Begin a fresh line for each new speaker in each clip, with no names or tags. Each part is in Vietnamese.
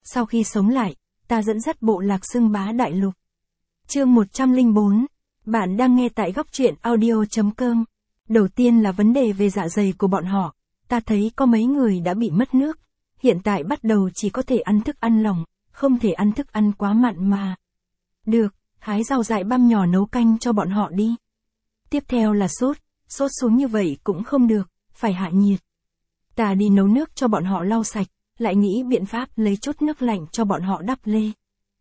Sau khi sống lại, ta dẫn dắt bộ lạc xưng bá đại lục. Chương 104. Bạn đang nghe tại góc truyện audio.com. Đầu tiên là vấn đề về dạ dày của bọn họ. Ta thấy có mấy người đã bị mất nước. Hiện tại bắt đầu chỉ có thể ăn thức ăn lỏng, không thể ăn thức ăn quá mặn mà. Được, hái rau dại băm nhỏ nấu canh cho bọn họ đi. Tiếp theo là sốt xuống như vậy cũng không được, phải hạ nhiệt. Ta đi nấu nước cho bọn họ lau sạch, lại nghĩ biện pháp lấy chút nước lạnh cho bọn họ đắp lê.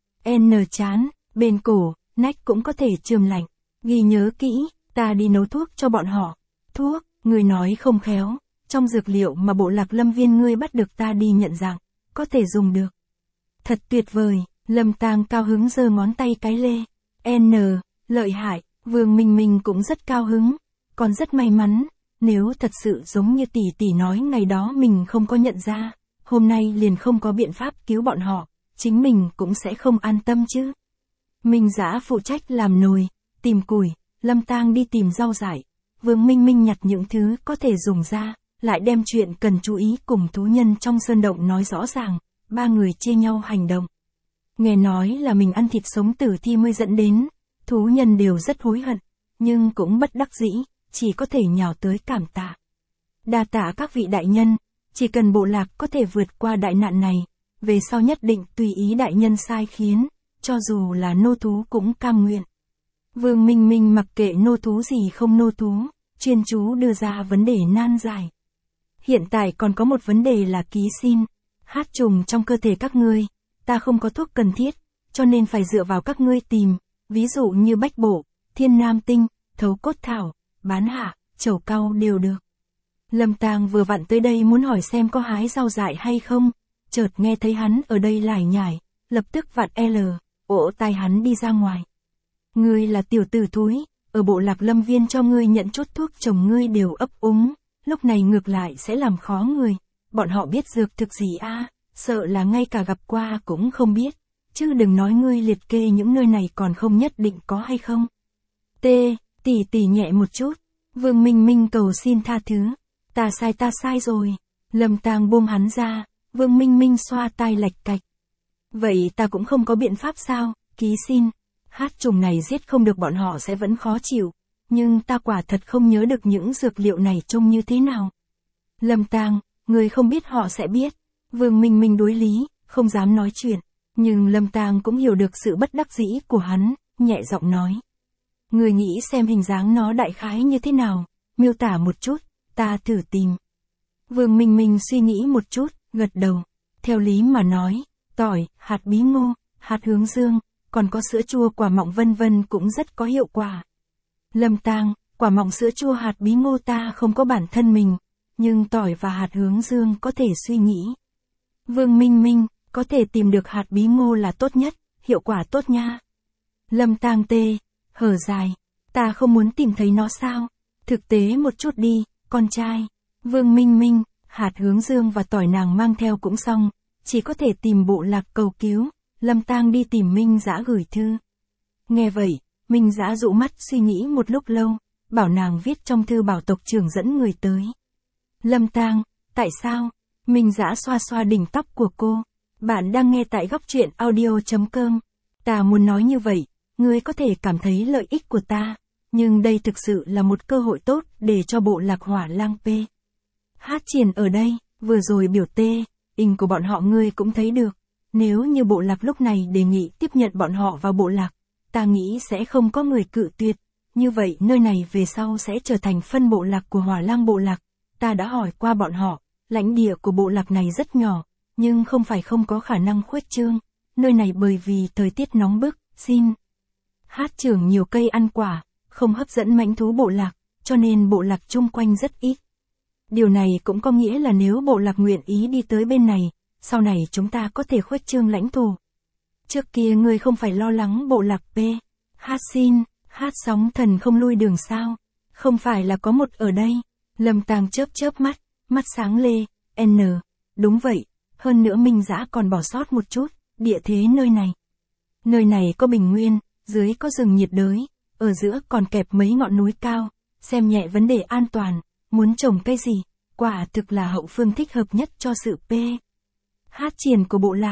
Chán, bên cổ, nách cũng có thể chườm lạnh. Ghi nhớ kỹ, ta đi nấu thuốc cho bọn họ. Thuốc, người nói không khéo, trong dược liệu mà bộ lạc Lâm Viên ngươi bắt được ta đi nhận dạng, có thể dùng được. Thật tuyệt vời, Lâm Tang cao hứng giơ ngón tay cái lê. Lợi hại, Vương Minh Minh cũng rất cao hứng, còn rất may mắn, nếu thật sự giống như tỷ tỷ nói ngày đó mình không có nhận ra, hôm nay liền không có biện pháp cứu bọn họ, chính mình cũng sẽ không an tâm chứ. Minh Dã phụ trách làm nồi, tìm củi, Lâm Tang đi tìm rau dại, Vương Minh Minh nhặt những thứ có thể dùng ra, lại đem chuyện cần chú ý cùng thú nhân trong sơn động nói rõ ràng, ba người chia nhau hành động. Nghe nói là mình ăn thịt sống tử thi mới dẫn đến, thú nhân đều rất hối hận, nhưng cũng bất đắc dĩ, chỉ có thể nhào tới cảm tạ. Đa tạ các vị đại nhân, chỉ cần bộ lạc có thể vượt qua đại nạn này, về sau nhất định tùy ý đại nhân sai khiến, cho dù là nô thú cũng cam nguyện. Vương Minh Minh mặc kệ nô thú gì không nô thú, chuyên chú đưa ra vấn đề nan giải. Hiện tại còn có một vấn đề là ký sinh, hát trùng trong cơ thể các ngươi, ta không có thuốc cần thiết, cho nên phải dựa vào các ngươi tìm, ví dụ như bách bổ, thiên nam tinh, thấu cốt thảo, bán hạ, trầu cau đều được. Lâm Tang vừa vặn tới đây muốn hỏi xem có hái rau dại hay không, chợt nghe thấy hắn ở đây lải nhải, lập tức vặn ỗ tai hắn đi ra ngoài. Ngươi là tiểu tử thúi, ở bộ lạc Lâm Viên cho ngươi nhận chút thuốc chồng ngươi đều ấp úng, lúc này ngược lại sẽ làm khó người, bọn họ biết dược thực gì a, sợ là ngay cả gặp qua cũng không biết, chứ đừng nói ngươi liệt kê những nơi này còn không nhất định có hay không. Tỷ nhẹ một chút, Vương Minh Minh cầu xin tha thứ, ta sai rồi, Lâm Tang buông hắn ra, Vương Minh Minh xoa tai lạch cạch. Vậy ta cũng không có biện pháp sao, ký xin, hát trùng này giết không được bọn họ sẽ vẫn khó chịu, nhưng ta quả thật không nhớ được những dược liệu này trông như thế nào. Lâm Tang, người không biết họ sẽ biết, Vương Minh Minh đối lý, không dám nói chuyện, nhưng Lâm Tang cũng hiểu được sự bất đắc dĩ của hắn, nhẹ giọng nói. Người nghĩ xem hình dáng nó đại khái như thế nào, miêu tả một chút, ta thử tìm. Vương Minh Minh suy nghĩ một chút, gật đầu, theo lý mà nói, tỏi, hạt bí ngô, hạt hướng dương, còn có sữa chua quả mọng vân vân cũng rất có hiệu quả. Lâm Tang, quả mọng sữa chua hạt bí ngô ta không có bản thân mình, nhưng tỏi và hạt hướng dương có thể suy nghĩ. Vương Minh Minh, có thể tìm được hạt bí ngô là tốt nhất, hiệu quả tốt nha. Lâm Tang hở dài, ta không muốn tìm thấy nó sao, thực tế một chút đi, con trai. Vương Minh Minh, hạt hướng dương và tỏi nàng mang theo cũng xong, chỉ có thể tìm bộ lạc cầu cứu, Lâm Tang đi tìm Minh Dã gửi thư. Nghe vậy, Minh Dã dụ mắt suy nghĩ một lúc lâu, bảo nàng viết trong thư bảo tộc trưởng dẫn người tới. Lâm Tang, tại sao? Minh Dã xoa xoa đỉnh tóc của cô. Bạn đang nghe tại góc truyện audio.com. Ta muốn nói như vậy, ngươi có thể cảm thấy lợi ích của ta, nhưng đây thực sự là một cơ hội tốt để cho bộ lạc Hỏa Lang P. Hát triển ở đây, vừa rồi biểu in của bọn họ ngươi cũng thấy được. Nếu như bộ lạc lúc này đề nghị tiếp nhận bọn họ vào bộ lạc, ta nghĩ sẽ không có người cự tuyệt. Như vậy nơi này về sau sẽ trở thành phân bộ lạc của Hỏa Lang bộ lạc. Ta đã hỏi qua bọn họ, lãnh địa của bộ lạc này rất nhỏ, nhưng không phải không có khả năng khuếch trương. Nơi này bởi vì thời tiết nóng bức, hát trưởng nhiều cây ăn quả, không hấp dẫn mãnh thú bộ lạc, cho nên bộ lạc chung quanh rất ít. Điều này cũng có nghĩa là nếu bộ lạc nguyện ý đi tới bên này, sau này chúng ta có thể khuếch trương lãnh thổ. Trước kia ngươi không phải lo lắng bộ lạc hát sóng thần không lui đường sao, không phải là có một ở đây. Lâm Tang chớp mắt sáng lê, đúng vậy, hơn nữa Minh Dã còn bỏ sót một chút, địa thế nơi này. Nơi này có bình nguyên, dưới có rừng nhiệt đới, ở giữa còn kẹp mấy ngọn núi cao, xem nhẹ vấn đề an toàn, muốn trồng cây gì, quả thực là hậu phương thích hợp nhất cho sự hát triển của bộ lạc.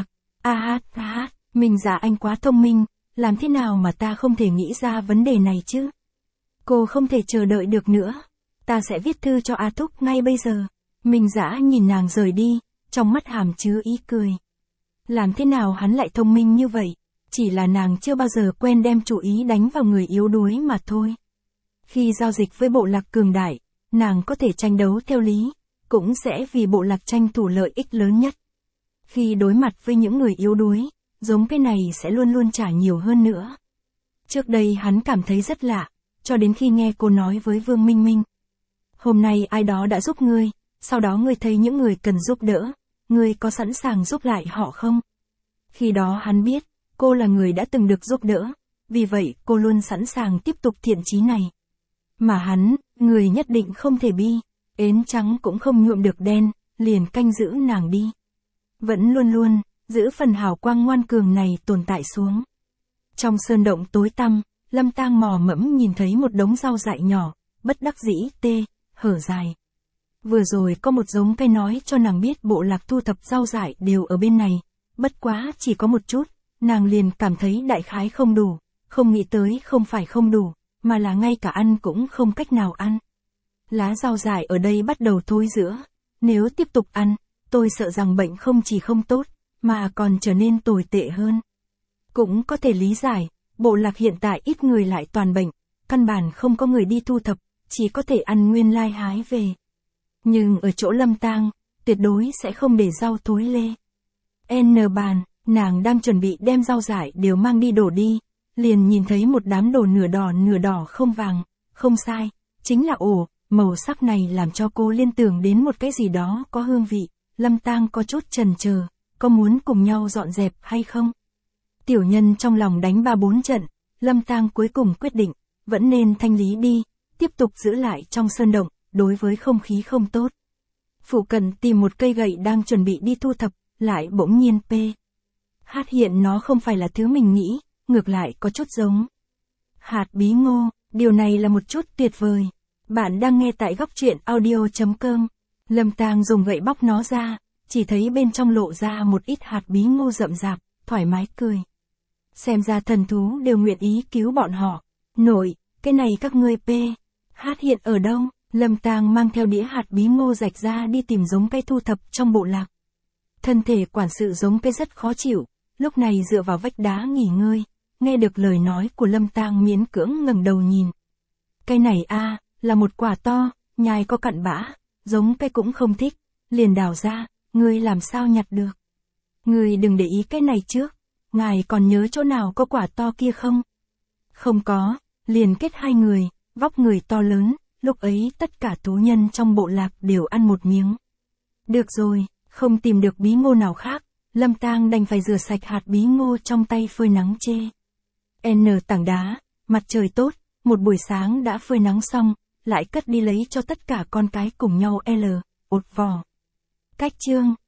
Minh Dạ anh quá thông minh, làm thế nào mà ta không thể nghĩ ra vấn đề này chứ? Cô không thể chờ đợi được nữa. Ta sẽ viết thư cho A Thúc ngay bây giờ. Minh Dạ nhìn nàng rời đi, trong mắt hàm chứa ý cười. Làm thế nào hắn lại thông minh như vậy? Chỉ là nàng chưa bao giờ quen đem chủ ý đánh vào người yếu đuối mà thôi. Khi giao dịch với bộ lạc cường đại, nàng có thể tranh đấu theo lý, cũng sẽ vì bộ lạc tranh thủ lợi ích lớn nhất. Khi đối mặt với những người yếu đuối, giống cái này sẽ luôn luôn trả nhiều hơn nữa. Trước đây hắn cảm thấy rất lạ, cho đến khi nghe cô nói với Vương Minh Minh. Hôm nay ai đó đã giúp ngươi, sau đó ngươi thấy những người cần giúp đỡ, ngươi có sẵn sàng giúp lại họ không? Khi đó hắn biết, cô là người đã từng được giúp đỡ, vì vậy cô luôn sẵn sàng tiếp tục thiện chí này. Mà hắn, người nhất định không thể bi, ến trắng cũng không nhuộm được đen, liền canh giữ nàng đi. Vẫn luôn luôn, giữ phần hào quang ngoan cường này tồn tại xuống. Trong sơn động tối tăm, Lâm Tang mò mẫm nhìn thấy một đống rau dại nhỏ, bất đắc dĩ hở dài. Vừa rồi có một giống cây nói cho nàng biết bộ lạc thu thập rau dại đều ở bên này, bất quá chỉ có một chút, nàng liền cảm thấy đại khái không đủ, không nghĩ tới không phải không đủ, mà là ngay cả ăn cũng không cách nào ăn. Lá rau dại ở đây bắt đầu thối rữa, nếu tiếp tục ăn, tôi sợ rằng bệnh không chỉ không tốt, mà còn trở nên tồi tệ hơn. Cũng có thể lý giải, bộ lạc hiện tại ít người lại toàn bệnh, căn bản không có người đi thu thập, chỉ có thể ăn nguyên lai hái về. Nhưng ở chỗ Lâm Tang, tuyệt đối sẽ không để rau thối lê. Bàn, nàng đang chuẩn bị đem rau dại đều mang đi đổ đi, liền nhìn thấy một đám đồ nửa đỏ không vàng, không sai, chính là ổ, màu sắc này làm cho cô liên tưởng đến một cái gì đó có hương vị. Lâm Tang có chút chần chờ, có muốn cùng nhau dọn dẹp hay không? Tiểu nhân trong lòng đánh 3-4 trận, Lâm Tang cuối cùng quyết định, vẫn nên thanh lý đi, tiếp tục giữ lại trong sơn động, đối với không khí không tốt. Phụ cận tìm một cây gậy đang chuẩn bị đi thu thập, lại bỗng nhiên hiện nó không phải là thứ mình nghĩ, ngược lại có chút giống hạt bí ngô, điều này là một chút tuyệt vời. Bạn đang nghe tại góc truyện audio.com. Lâm Tang dùng gậy bóc nó ra, chỉ thấy bên trong lộ ra một ít hạt bí ngô rậm rạp, thoải mái cười. Xem ra thần thú đều nguyện ý cứu bọn họ. Nội, cái này các ngươi hiện ở đâu? Lâm Tang mang theo đĩa hạt bí ngô rạch ra đi tìm giống cây thu thập trong bộ lạc. Thân thể quản sự giống cây rất khó chịu, lúc này dựa vào vách đá nghỉ ngơi, nghe được lời nói của Lâm Tang miễn cưỡng ngẩng đầu nhìn. Cây này là một quả to, nhai có cặn bã, giống cây cũng không thích, liền đào ra, ngươi làm sao nhặt được? Ngươi đừng để ý cái này trước, ngài còn nhớ chỗ nào có quả to kia không? Không có, liền kết hai người, vóc người to lớn, lúc ấy tất cả thú nhân trong bộ lạc đều ăn một miếng. Được rồi, không tìm được bí ngô nào khác, Lâm Tang đành phải rửa sạch hạt bí ngô trong tay phơi nắng tảng đá, mặt trời tốt, một buổi sáng đã phơi nắng xong, lại cất đi lấy cho tất cả con cái cùng nhau ột vỏ. Cách chương